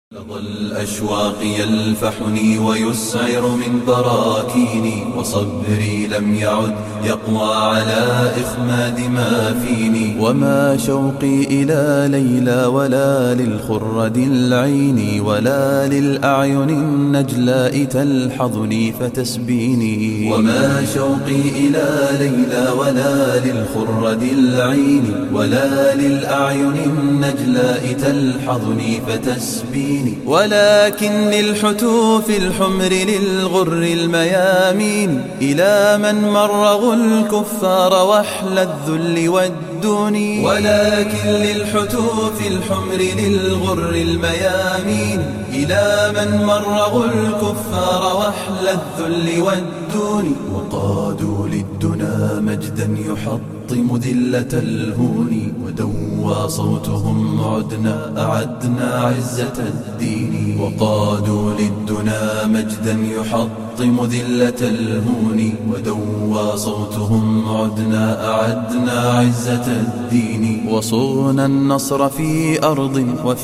لظى الأشواق يلفحني ويسعر من براكيني، وصبري لم يعد يقوى على إخماد ما فيني. وما شوقي إلى ليلى ولا للخرد العين، ولا للأعين النجلاء تلحظني فتسبيني. وما شوقي إلى ليلى ولا للخرد العين، ولا للأعين النجلاء تلحظني فتسبيني. ولكن للحتوف الحمر للغر الميامين، إلى من مرغوا الكفار وحل الذل والدون. ولكن للحتوف الحمر للغر الميامين، إلى من مرغوا الكفار وحل الذل والدون. وقادوا للدنا مجدا يحطم ذلة الهون، ودوى صوتهم عدنا أعدنا عزة الدين. وقادوا للدنا مجدا يحطم ذلة الهون، ودوى صوتهم عدنا أعدنا عزة الدين. وصغنا النصر في أرض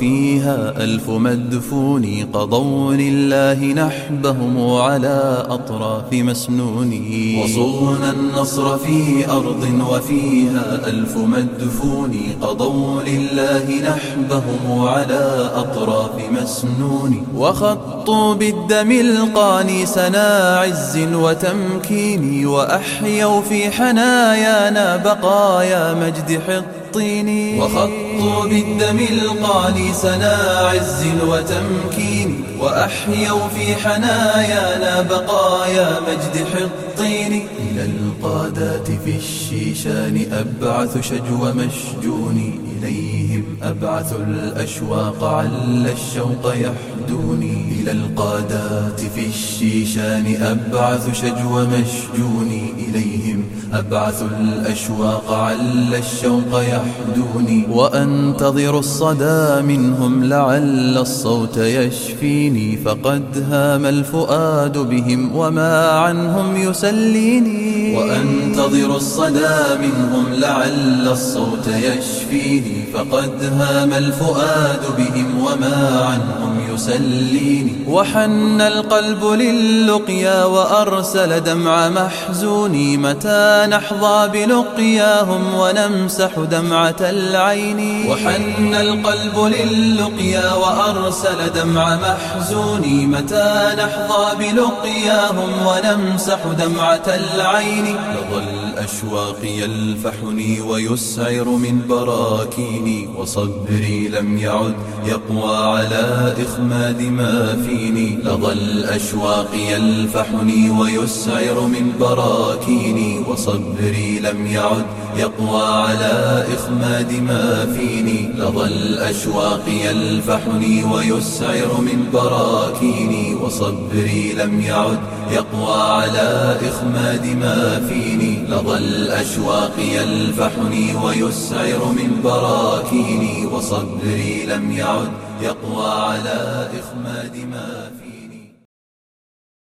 وفيها ألف مدفون، قضوا لله نحبهم على أطراف مسنون. وصغنا النصر في أرض وفيها ألف مدفون، قضوا لله نحبهم على أطراف مسنون. وخطوا بالدم القاني سنا عز وتمكين، وأحيوا في حنايانا بقايا مجد حطين. وخطوا بالدم القاني سنا عز وتمكين، وأحيوا في حنايانا بقايا مجد حطين. إلى القادات في الشيشان أبعث شجو مشجوني، إليهم أبعث الأشواق عل الشوق يحدوني. إلى القادات في الشيشان أبعث شجو مشجوني، إليهم أبعث الأشواق عل الشوق يحدوني. وأنتظر الصدى منهم لعل الصوت يشفيني، فقد هام الفؤاد بهم وما عنهم يسليني. وأنتظر الصدى منهم لعل الصوت يشفيني، فقد هام الفؤاد بهم وما عنهم يسليني. وحن القلب للقيا وأرسل دمع محزوني، متى نحظى بلقياهم ونمسح دمعة العين. وحن القلب للقيا وأرسل دمع محزوني، متى نحظى بلقياهم ونمسح دمعة العين. لظى الأشواق يلفحني ويسعر من براكيني، وصبري لم يعد يقوى على إخماد ما فيني. لظى الأشواق يلفحني ويسعر من براكيني، وصبري لم يعد يقوى على إخماد ما فيني. لظى الأشواق يلفحني ويسعر من براكيني، وصبري لم يعد يقوى على إخماد ما فيني. لظى الأشواق يلفحني ويسعر من براكيني، وصبري لم يعد يقوى على إخماد ما فيني.